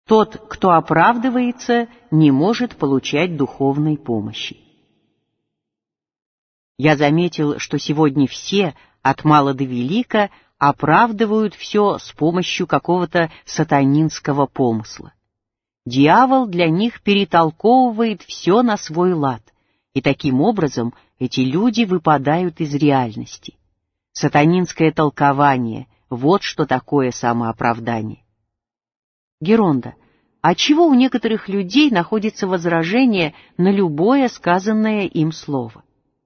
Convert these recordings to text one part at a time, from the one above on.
Тот, кто оправдывается, не может получать духовной помощи. Я заметил, что сегодня все, от мала до велика, оправдывают все с помощью какого-то сатанинского помысла. Дьявол для них перетолковывает все на свой лад, и таким образом эти люди выпадают из реальности. Сатанинское толкование — вот что такое самооправдание. Геронда, а чего у некоторых людей находится возражение на любое сказанное им слово?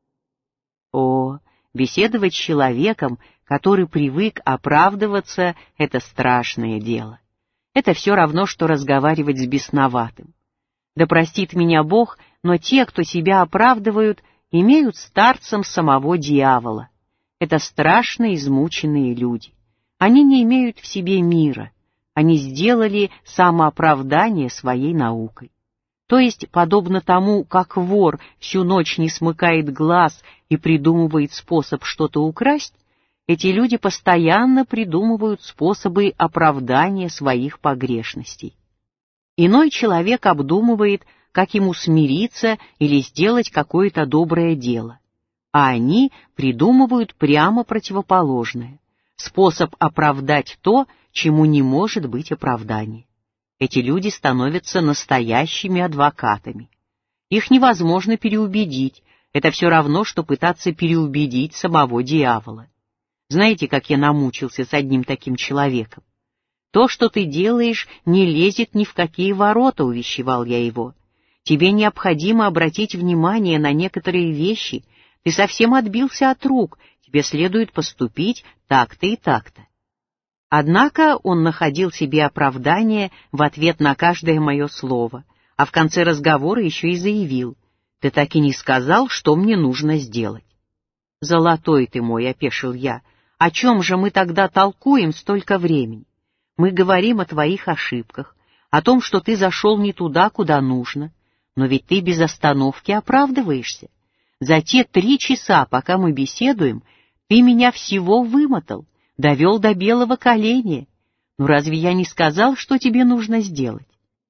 О, беседовать с человеком, который привык оправдываться, — это страшное дело. Это все равно, что разговаривать с бесноватым. Да простит меня Бог, но те, кто себя оправдывают, имеют старцем самого дьявола. Это страшно измученные люди. Они не имеют в себе мира. Они сделали самооправдание своей наукой. То есть, подобно тому, как вор всю ночь не смыкает глаз и придумывает способ что-то украсть, эти люди постоянно придумывают способы оправдания своих погрешностей. Иной человек обдумывает, как ему смириться или сделать какое-то доброе дело, а они придумывают прямо противоположное — способ оправдать то, чему не может быть оправдания. Эти люди становятся настоящими адвокатами. Их невозможно переубедить, это все равно, что пытаться переубедить самого дьявола. Знаете, как я намучился с одним таким человеком? «То, что ты делаешь, не лезет ни в какие ворота», — увещевал я его. «Тебе необходимо обратить внимание на некоторые вещи. Ты совсем отбился от рук, тебе следует поступить так-то и так-то». Однако он находил себе оправдание в ответ на каждое мое слово, а в конце разговора еще и заявил: «Ты так и не сказал, что мне нужно сделать». «Золотой ты мой», — опешил я, — «о чем же мы тогда толкуем столько времени? Мы говорим о твоих ошибках, о том, что ты зашел не туда, куда нужно, но ведь ты без остановки оправдываешься. За те 3 часа, пока мы беседуем, ты меня всего вымотал, довел до белого коленя. Ну разве я не сказал, что тебе нужно сделать?»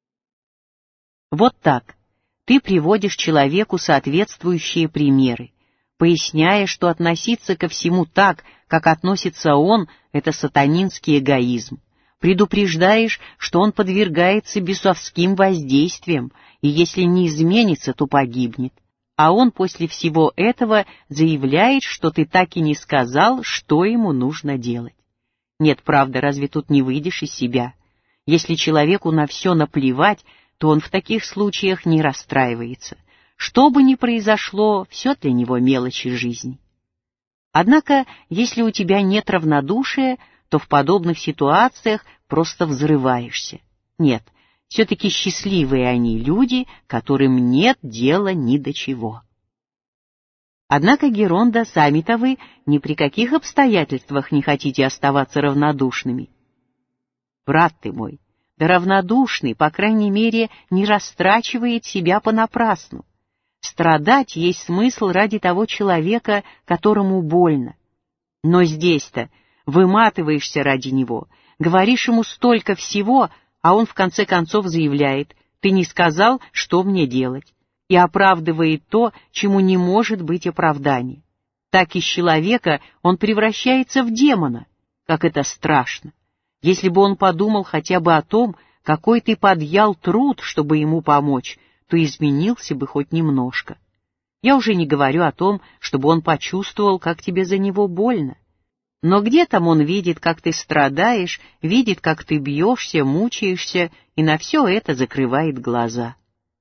Вот так. Ты приводишь человеку соответствующие примеры, поясняя, что относиться ко всему так, как относится он, это сатанинский эгоизм. Предупреждаешь, что он подвергается бесовским воздействиям, и если не изменится, то погибнет. А он после всего этого заявляет, что ты так и не сказал, что ему нужно делать. Нет, правда, разве тут не выйдешь из себя? Если человеку на все наплевать, то он в таких случаях не расстраивается. Что бы ни произошло, все для него мелочи жизни. Однако, если у тебя нет равнодушия, то в подобных ситуациях просто взрываешься. Нет, все-таки счастливые они люди, которым нет дела ни до чего. Однако, Геронда, сами-то вы ни при каких обстоятельствах не хотите оставаться равнодушными. Брат ты мой, да равнодушный, по крайней мере, не растрачивает себя понапрасну. Страдать есть смысл ради того человека, которому больно. Но здесь-то выматываешься ради него, говоришь ему столько всего, а он в конце концов заявляет: «Ты не сказал, что мне делать», и оправдывает то, чему не может быть оправдания. Так из человека он превращается в демона. Как это страшно! Если бы он подумал хотя бы о том, какой ты подъял труд, чтобы ему помочь, то изменился бы хоть немножко. Я уже не говорю о том, чтобы он почувствовал, как тебе за него больно. Но где там он видит, как ты страдаешь, видит, как ты бьешься, мучаешься, и на все это закрывает глаза.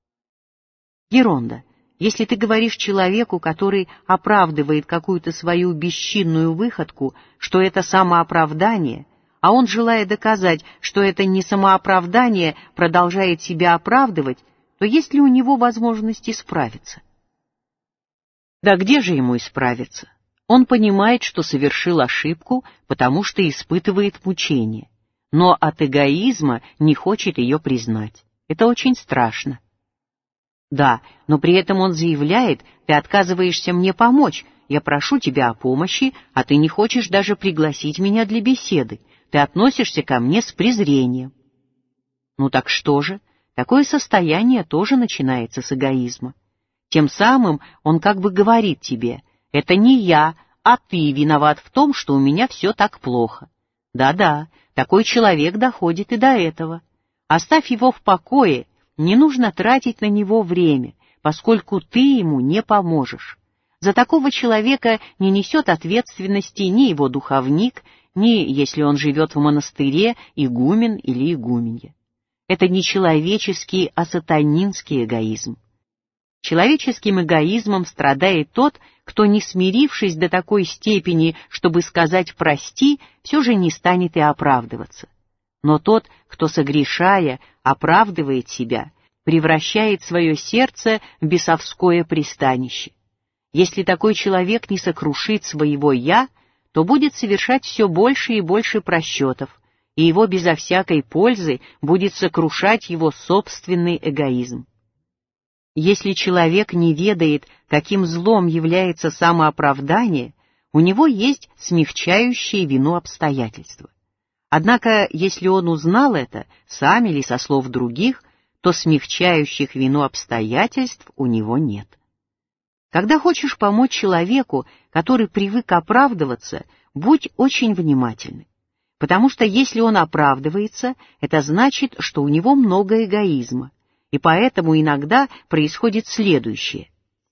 Геронда, если ты говоришь человеку, который оправдывает какую-то свою бесчинную выходку, что это самооправдание, а он, желая доказать, что это не самооправдание, продолжает себя оправдывать, то есть ли у него возможность исправиться? Да где же ему исправиться? Он понимает, что совершил ошибку, потому что испытывает мучение, но от эгоизма не хочет ее признать. Это очень страшно. Да, но при этом он заявляет: «Ты отказываешься мне помочь, я прошу тебя о помощи, а ты не хочешь даже пригласить меня для беседы, ты относишься ко мне с презрением». Ну так что же? Такое состояние тоже начинается с эгоизма. Тем самым он как бы говорит тебе: это не я, а ты виноват в том, что у меня все так плохо. Да-да, такой человек доходит и до этого. Оставь его в покое, не нужно тратить на него время, поскольку ты ему не поможешь. За такого человека не несет ответственности ни его духовник, ни, если он живет в монастыре, игумен или игуменья. Это не человеческий, а сатанинский эгоизм. Человеческим эгоизмом страдает тот, кто, не смирившись до такой степени, чтобы сказать «прости», все же не станет и оправдываться. Но тот, кто, согрешая, оправдывает себя, превращает свое сердце в бесовское пристанище. Если такой человек не сокрушит своего «я», то будет совершать все больше и больше просчетов, и его безо всякой пользы будет сокрушать его собственный эгоизм. Если человек не ведает, каким злом является самооправдание, у него есть смягчающие вину обстоятельства. Однако, если он узнал это, сам или со слов других, то смягчающих вину обстоятельств у него нет. Когда хочешь помочь человеку, который привык оправдываться, будь очень внимательным. Потому что если он оправдывается, это значит, что у него много эгоизма, и поэтому иногда происходит следующее.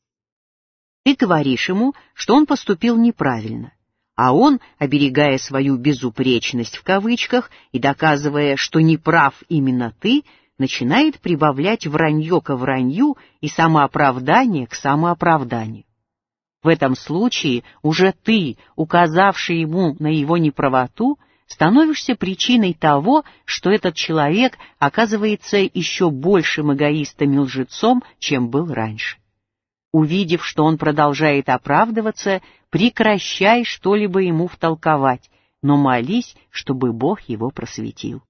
Ты говоришь ему, что он поступил неправильно, а он, оберегая свою «безупречность» в кавычках и доказывая, что не прав именно ты, начинает прибавлять вранье ко вранью и самооправдание к самооправданию. В этом случае уже ты, указавший ему на его неправоту, становишься причиной того, что этот человек оказывается еще большим эгоистом и лжецом, чем был раньше. Увидев, что он продолжает оправдываться, прекращай что-либо ему втолковать, но молись, чтобы Бог его просветил.